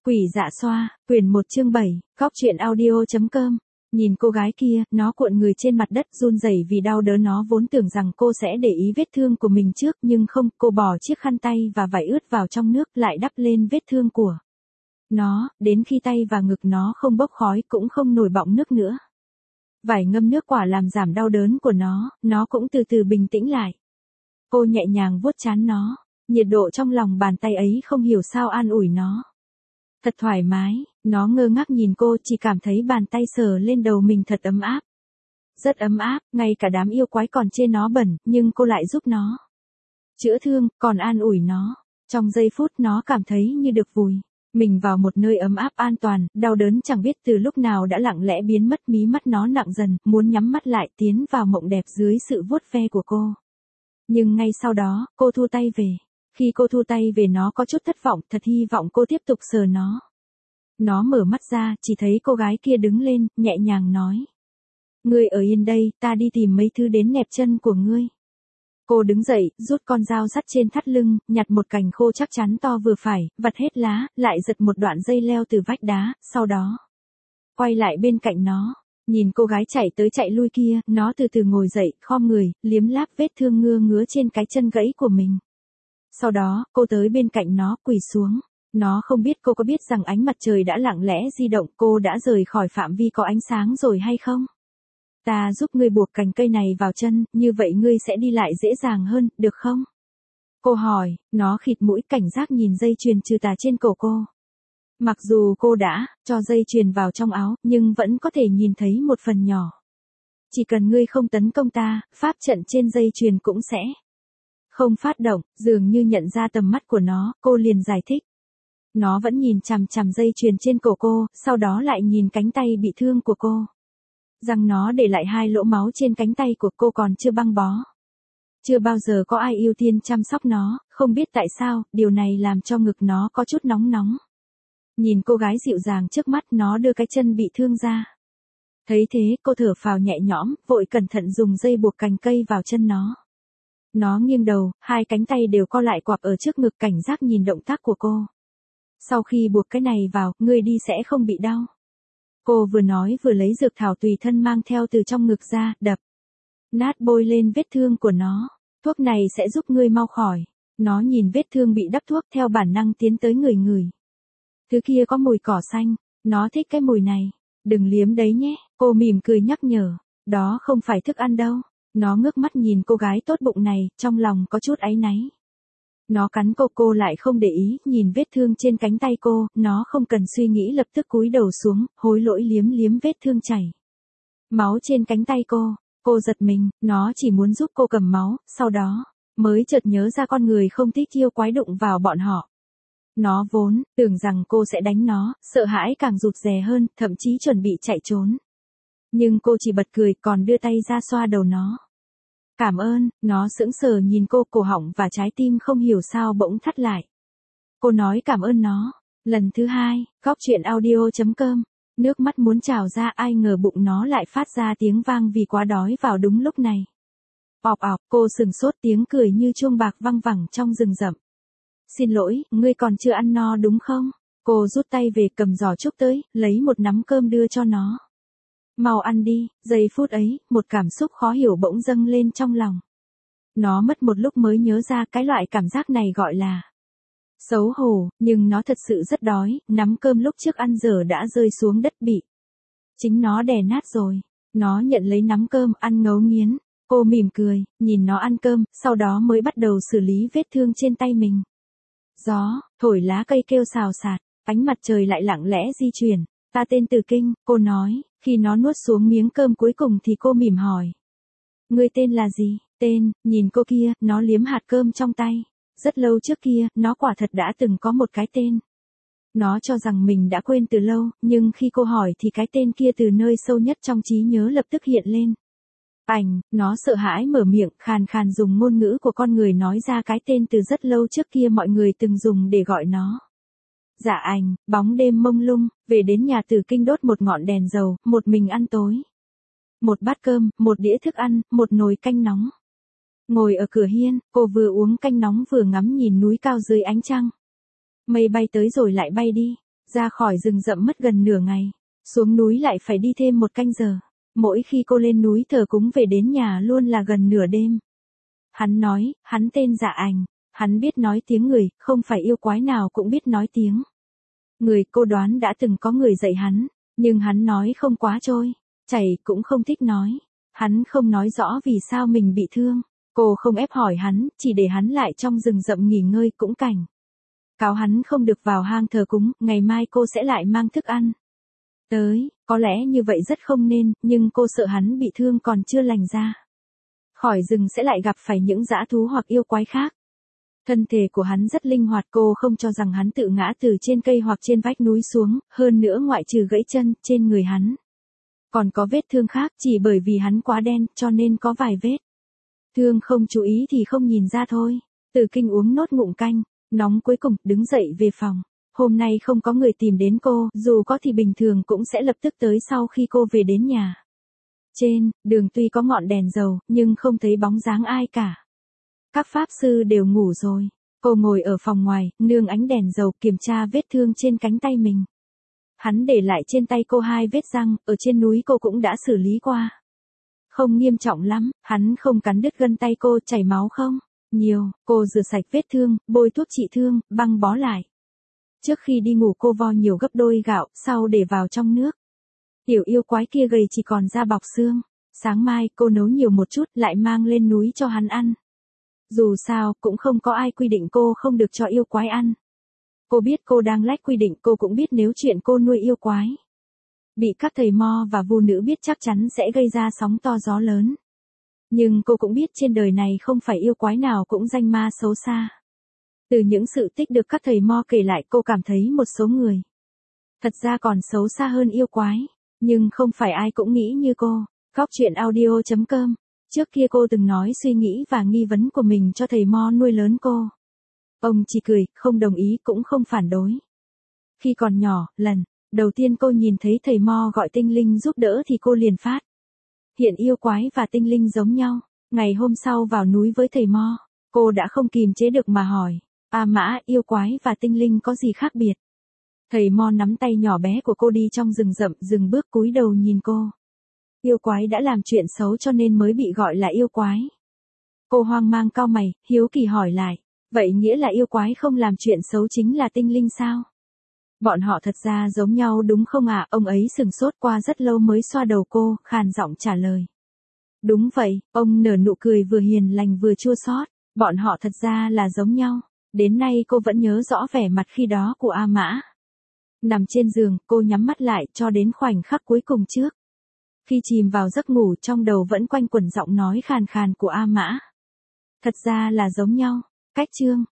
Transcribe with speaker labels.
Speaker 1: Quỷ dạ xoa, quyển 1 chương 7, góc truyện audio.com. Nhìn cô gái kia, nó cuộn người trên mặt đất run rẩy vì đau đớn. Nó vốn tưởng rằng cô sẽ để ý vết thương của mình trước, nhưng không, cô bỏ chiếc khăn tay và vải ướt vào trong nước lại đắp lên vết thương của nó, đến khi tay và ngực nó không bốc khói cũng không nổi bọng nước nữa. Vải ngâm nước quả làm giảm đau đớn của nó cũng từ từ bình tĩnh lại. Cô nhẹ nhàng vuốt trán nó, nhiệt độ trong lòng bàn tay ấy không hiểu sao an ủi nó. Thật thoải mái, nó ngơ ngác nhìn cô, chỉ cảm thấy bàn tay sờ lên đầu mình thật ấm áp. Rất ấm áp, ngay cả đám yêu quái còn chê nó bẩn, nhưng cô lại giúp nó chữa thương, còn an ủi nó. Trong giây phút nó cảm thấy như được vùi mình vào một nơi ấm áp an toàn, đau đớn chẳng biết từ lúc nào đã lặng lẽ biến mất. Mí mắt nó nặng dần, muốn nhắm mắt lại tiến vào mộng đẹp dưới sự vuốt ve của cô. Nhưng ngay sau đó, cô thu tay về. Khi cô thu tay về nó có chút thất vọng, thật hy vọng cô tiếp tục sờ nó. Nó mở mắt ra, chỉ thấy cô gái kia đứng lên, nhẹ nhàng nói. Ngươi ở yên đây, ta đi tìm mấy thứ đến nẹp chân của ngươi. Cô đứng dậy, rút con dao sắt trên thắt lưng, nhặt một cành khô chắc chắn to vừa phải, vặt hết lá, lại giật một đoạn dây leo từ vách đá, sau đó quay lại bên cạnh nó. Nhìn cô gái chạy tới chạy lui kia, nó từ từ ngồi dậy, khom người, liếm láp vết thương ngứa trên cái chân gãy của mình. Sau đó, cô tới bên cạnh nó, quỳ xuống. Nó không biết cô có biết rằng ánh mặt trời đã lặng lẽ di động, cô đã rời khỏi phạm vi có ánh sáng rồi hay không? Ta giúp ngươi buộc cành cây này vào chân, như vậy ngươi sẽ đi lại dễ dàng hơn, được không? Cô hỏi, nó khịt mũi cảnh giác nhìn dây chuyền trừ tà trên cổ cô. Mặc dù cô đã cho dây chuyền vào trong áo, nhưng vẫn có thể nhìn thấy một phần nhỏ. Chỉ cần ngươi không tấn công ta, pháp trận trên dây chuyền cũng sẽ không phát động. Dường như nhận ra tầm mắt của nó, cô liền giải thích. Nó vẫn nhìn chằm chằm dây chuyền trên cổ cô, sau đó lại nhìn cánh tay bị thương của cô. Rằng nó để lại 2 lỗ máu trên cánh tay của cô còn chưa băng bó. Chưa bao giờ có ai ưu tiên chăm sóc nó, không biết tại sao, điều này làm cho ngực nó có chút nóng nóng. Nhìn cô gái dịu dàng trước mắt, nó đưa cái chân bị thương ra. Thấy thế, cô thở phào nhẹ nhõm, vội cẩn thận dùng dây buộc cành cây vào chân nó. Nó nghiêng đầu, 2 cánh tay đều co lại quặp ở trước ngực, cảnh giác nhìn động tác của cô. Sau khi buộc cái này vào, ngươi đi sẽ không bị đau. Cô vừa nói vừa lấy dược thảo tùy thân mang theo từ trong ngực ra, đập nát bôi lên vết thương của nó. Thuốc này sẽ giúp ngươi mau khỏi. Nó nhìn vết thương bị đắp thuốc, theo bản năng tiến tới ngửi. Thứ kia có mùi cỏ xanh, nó thích cái mùi này. Đừng liếm đấy nhé, cô mỉm cười nhắc nhở. Đó không phải thức ăn đâu. Nó ngước mắt nhìn cô gái tốt bụng này, trong lòng có chút áy náy. Nó cắn cô lại không để ý, nhìn vết thương trên cánh tay cô, nó không cần suy nghĩ lập tức cúi đầu xuống, hối lỗi liếm vết thương chảy máu trên cánh tay cô. Cô giật mình, nó chỉ muốn giúp cô cầm máu, sau đó mới chợt nhớ ra con người không thích yêu quái đụng vào bọn họ. Nó vốn tưởng rằng cô sẽ đánh nó, sợ hãi càng rụt rè hơn, thậm chí chuẩn bị chạy trốn. Nhưng cô chỉ bật cười, còn đưa tay ra xoa đầu nó. Cảm ơn, nó sững sờ nhìn cô, cổ họng và trái tim không hiểu sao bỗng thắt lại. Cô nói cảm ơn nó. Lần thứ 2, góc truyện audio.com. Nước mắt muốn trào ra, ai ngờ bụng nó lại phát ra tiếng vang vì quá đói vào đúng lúc này. Ọp ọp, cô sừng sốt, tiếng cười như chuông bạc văng vẳng trong rừng rậm. Xin lỗi, ngươi còn chưa ăn no đúng không? Cô rút tay về, cầm giỏ trúc tới, lấy một nắm cơm đưa cho nó. Mau ăn đi. Giây phút ấy, một cảm xúc khó hiểu bỗng dâng lên trong lòng. Nó mất một lúc mới nhớ ra cái loại cảm giác này gọi là xấu hổ, nhưng nó thật sự rất đói. Nắm cơm lúc trước ăn giờ đã rơi xuống đất bị chính nó đè nát rồi. Nó nhận lấy nắm cơm, ăn ngấu nghiến. Cô mỉm cười, nhìn nó ăn cơm, sau đó mới bắt đầu xử lý vết thương trên tay mình. Gió thổi lá cây kêu xào xạc, ánh mặt trời lại lặng lẽ di chuyển. Ta tên Từ Kinh, cô nói. Khi nó nuốt xuống miếng cơm cuối cùng thì cô mỉm hỏi. Ngươi tên là gì? Tên, nhìn cô kia, nó liếm hạt cơm trong tay. Rất lâu trước kia, nó quả thật đã từng có một cái tên. Nó cho rằng mình đã quên từ lâu, nhưng khi cô hỏi thì cái tên kia từ nơi sâu nhất trong trí nhớ lập tức hiện lên. Nó sợ hãi mở miệng, khàn khàn dùng ngôn ngữ của con người nói ra cái tên từ rất lâu trước kia mọi người từng dùng để gọi nó. Dạ Ảnh. Bóng đêm mông lung, về đến nhà Từ Kinh đốt một ngọn đèn dầu, một mình ăn tối. Một bát cơm, một đĩa thức ăn, một nồi canh nóng. Ngồi ở cửa hiên, cô vừa uống canh nóng vừa ngắm nhìn núi cao dưới ánh trăng. Mây bay tới rồi lại bay đi. Ra khỏi rừng rậm mất gần nửa ngày, xuống núi lại phải đi thêm 1 canh giờ. Mỗi khi cô lên núi thờ cúng về đến nhà luôn là gần nửa đêm. Hắn nói, hắn tên Dạ Ảnh, hắn biết nói tiếng người, không phải yêu quái nào cũng biết nói tiếng người. Cô đoán đã từng có người dạy hắn, nhưng hắn nói không quá trôi chảy, cũng không thích nói. Hắn không nói rõ vì sao mình bị thương. Cô không ép hỏi hắn, chỉ để hắn lại trong rừng rậm nghỉ ngơi, cũng cảnh cáo hắn không được vào hang thờ cúng, ngày mai cô sẽ lại mang thức ăn tới. Có lẽ như vậy rất không nên, nhưng cô sợ hắn bị thương còn chưa lành ra khỏi rừng sẽ lại gặp phải những dã thú hoặc yêu quái khác. Thân thể của hắn rất linh hoạt, cô không cho rằng hắn tự ngã từ trên cây hoặc trên vách núi xuống, hơn nữa ngoại trừ gãy chân, trên người hắn còn có vết thương khác, chỉ bởi vì hắn quá đen, cho nên có vài vết thương không chú ý thì không nhìn ra thôi. Từ Kinh uống nốt ngụm canh nóng cuối cùng, đứng dậy về phòng. Hôm nay không có người tìm đến cô, dù có thì bình thường cũng sẽ lập tức tới sau khi cô về đến nhà. Trên đường tuy có ngọn đèn dầu, nhưng không thấy bóng dáng ai cả. Các pháp sư đều ngủ rồi. Cô ngồi ở phòng ngoài, nương ánh đèn dầu, kiểm tra vết thương trên cánh tay mình. Hắn để lại trên tay cô 2 vết răng, ở trên núi cô cũng đã xử lý qua. Không nghiêm trọng lắm, hắn không cắn đứt gân tay cô, chảy máu không nhiều. Cô rửa sạch vết thương, bôi thuốc trị thương, băng bó lại. Trước khi đi ngủ cô vo nhiều gấp đôi gạo, sau để vào trong nước. Tiểu yêu quái kia gầy chỉ còn da bọc xương. Sáng mai cô nấu nhiều một chút, lại mang lên núi cho hắn ăn. Dù sao, cũng không có ai quy định cô không được cho yêu quái ăn. Cô biết cô đang lách quy định, cô cũng biết nếu chuyện cô nuôi yêu quái bị các thầy mo và vu nữ biết chắc chắn sẽ gây ra sóng to gió lớn. Nhưng cô cũng biết trên đời này không phải yêu quái nào cũng danh ma xấu xa. Từ những sự tích được các thầy mo kể lại, cô cảm thấy một số người thật ra còn xấu xa hơn yêu quái. Nhưng không phải ai cũng nghĩ như cô. Góc chuyện audio.com. Trước kia cô từng nói suy nghĩ và nghi vấn của mình cho thầy mo nuôi lớn cô. Ông chỉ cười, không đồng ý cũng không phản đối. Khi còn nhỏ, lần đầu tiên cô nhìn thấy thầy mo gọi tinh linh giúp đỡ thì cô liền phát hiện yêu quái và tinh linh giống nhau. Ngày hôm sau vào núi với thầy mo, cô đã không kìm chế được mà hỏi, A Mã, yêu quái và tinh linh có gì khác biệt? Thầy mo nắm tay nhỏ bé của cô đi trong rừng rậm, dừng bước cúi đầu nhìn cô. Yêu quái đã làm chuyện xấu cho nên mới bị gọi là yêu quái. Cô hoang mang cau mày, hiếu kỳ hỏi lại, vậy nghĩa là yêu quái không làm chuyện xấu chính là tinh linh sao? Bọn họ thật ra giống nhau đúng không ạ? Ông ấy sừng sốt qua rất lâu mới xoa đầu cô, khàn giọng trả lời. Đúng vậy, ông nở nụ cười vừa hiền lành vừa chua xót. Bọn họ thật ra là giống nhau. Đến nay cô vẫn nhớ rõ vẻ mặt khi đó của A Mã. Nằm trên giường, cô nhắm mắt lại cho đến khoảnh khắc cuối cùng trước. Khi chìm vào giấc ngủ, trong đầu vẫn quanh quẩn giọng nói khàn khàn của A Mã. Thật ra là giống nhau. Cách chương